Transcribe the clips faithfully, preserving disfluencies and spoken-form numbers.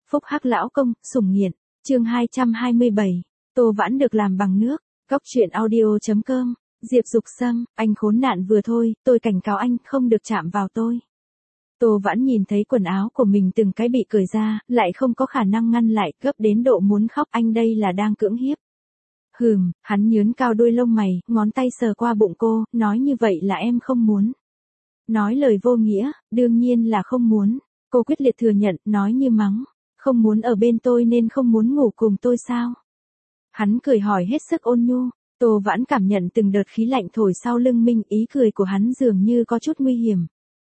Phúc Hắc lão công, sủng nghiện, chương hai trăm hai mươi bảy, Tô Vãn được làm bằng nước, Cóc truyện audio chấm com, Diệp Dục Sâm, anh khốn nạn vừa thôi, tôi cảnh cáo anh không được chạm vào tôi. Tô Vãn nhìn thấy quần áo của mình từng cái bị cởi ra, lại không có khả năng ngăn lại, gấp đến độ muốn khóc, anh đây là đang cưỡng hiếp. Hừm, hắn nhướn cao đôi lông mày, ngón tay sờ qua bụng cô, nói như vậy là em không muốn. Nói lời vô nghĩa, đương nhiên là không muốn. Cô quyết liệt thừa nhận, nói như mắng. Không muốn ở bên tôi nên không muốn ngủ cùng tôi sao? Hắn cười hỏi hết sức ôn nhu. Tô Vãn cảm nhận từng đợt khí lạnh thổi sau lưng mình, ý cười của hắn dường như có chút nguy hiểm.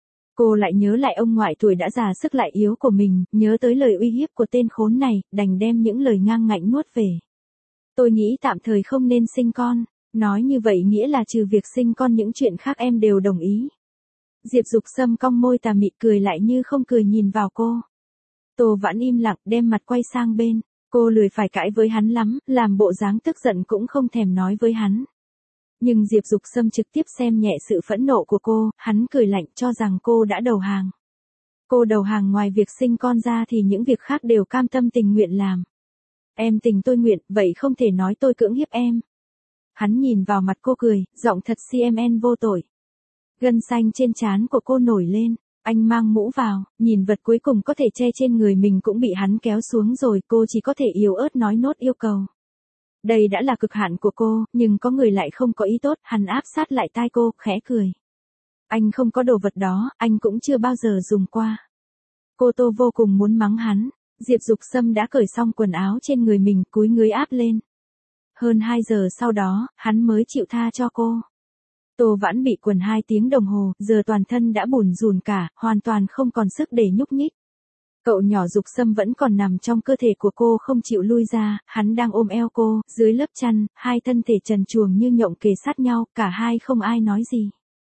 Cô lại nhớ lại ông ngoại tuổi đã già sức lại yếu của mình, nhớ tới lời uy hiếp của tên khốn này, đành đem những lời ngang ngạnh nuốt về. Tôi nghĩ tạm thời không nên sinh con. Nói như vậy nghĩa là trừ việc sinh con những chuyện khác em đều đồng ý. Diệp Dục Sâm cong môi tà mị cười lại như không cười nhìn vào cô. Tô Vãn im lặng đem mặt quay sang bên. Cô lười phải cãi với hắn lắm, làm bộ dáng tức giận cũng không thèm nói với hắn. Nhưng Diệp Dục Sâm trực tiếp xem nhẹ sự phẫn nộ của cô, hắn cười lạnh cho rằng cô đã đầu hàng. Cô đầu hàng ngoài việc sinh con ra thì những việc khác đều cam tâm tình nguyện làm. Em tình tôi nguyện, vậy không thể nói tôi cưỡng hiếp em. Hắn nhìn vào mặt cô cười, giọng thật xê em en vô tội. Gân xanh trên trán của cô nổi lên, anh mang mũ vào, nhìn vật cuối cùng có thể che trên người mình cũng bị hắn kéo xuống rồi, cô chỉ có thể yếu ớt nói nốt yêu cầu. Đây đã là cực hạn của cô, nhưng có người lại không có ý tốt, hắn áp sát lại tai cô, khẽ cười. Anh không có đồ vật đó, anh cũng chưa bao giờ dùng qua. Cô Tô vô cùng muốn mắng hắn, Diệp Dục Sâm đã cởi xong quần áo trên người mình, cúi người áp lên. Hơn hai giờ sau đó, hắn mới chịu tha cho cô. Tô Vãn bị quần hai tiếng đồng hồ, giờ toàn thân đã bủn rủn cả, hoàn toàn không còn sức để nhúc nhích. Cậu nhỏ Dục Sâm vẫn còn nằm trong cơ thể của cô không chịu lui ra, hắn đang ôm eo cô, dưới lớp chăn, hai thân thể trần truồng như nhộng kề sát nhau, cả hai không ai nói gì.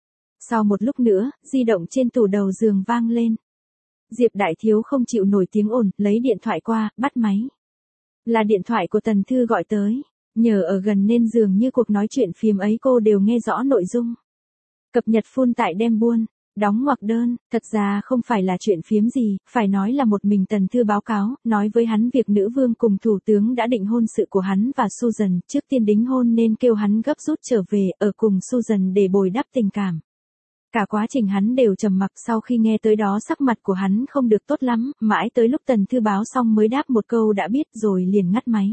Sau một lúc nữa, di động trên tủ đầu giường vang lên. Diệp Đại Thiếu không chịu nổi tiếng ồn, lấy điện thoại qua, bắt máy. Là điện thoại của Tần Thư gọi tới. Nhờ ở gần nên dường như cuộc nói chuyện phiếm ấy cô đều nghe rõ nội dung. Cập nhật full tại đem buôn, đóng ngoặc đơn, thật ra không phải là chuyện phiếm gì, phải nói là một mình Tần Thư báo cáo, nói với hắn việc nữ vương cùng thủ tướng đã định hôn sự của hắn và Susan, trước tiên đính hôn nên kêu hắn gấp rút trở về, ở cùng Susan để bồi đắp tình cảm. Cả quá trình hắn đều trầm mặc, sau khi nghe tới đó sắc mặt của hắn không được tốt lắm, mãi tới lúc Tần Thư báo xong mới đáp một câu đã biết rồi liền ngắt máy.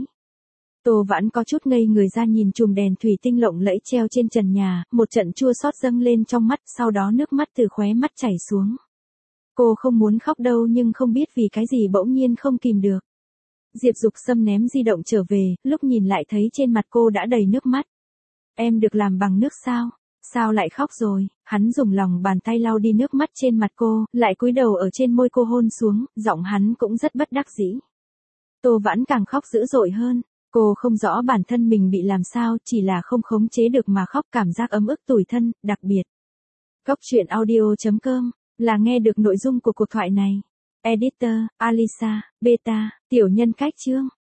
Tô Vãn có chút ngây người ra nhìn chùm đèn thủy tinh lộng lẫy treo trên trần nhà, một trận chua xót dâng lên trong mắt, sau đó nước mắt từ khóe mắt chảy xuống. Cô không muốn khóc đâu nhưng không biết vì cái gì bỗng nhiên không kìm được. Diệp Dục Sâm ném di động trở về, lúc nhìn lại thấy trên mặt cô đã đầy nước mắt. Em được làm bằng nước sao? Sao lại khóc rồi? Hắn dùng lòng bàn tay lau đi nước mắt trên mặt cô, lại cúi đầu ở trên môi cô hôn xuống, giọng hắn cũng rất bất đắc dĩ. Tô Vãn càng khóc dữ dội hơn. Cô không rõ bản thân mình bị làm sao, chỉ là không khống chế được mà khóc, cảm giác ấm ức tủi thân, đặc biệt. Cóc truyện audio chấm com, là nghe được nội dung của cuộc thoại này. Editor, Alisa, Beta, tiểu nhân cách chương.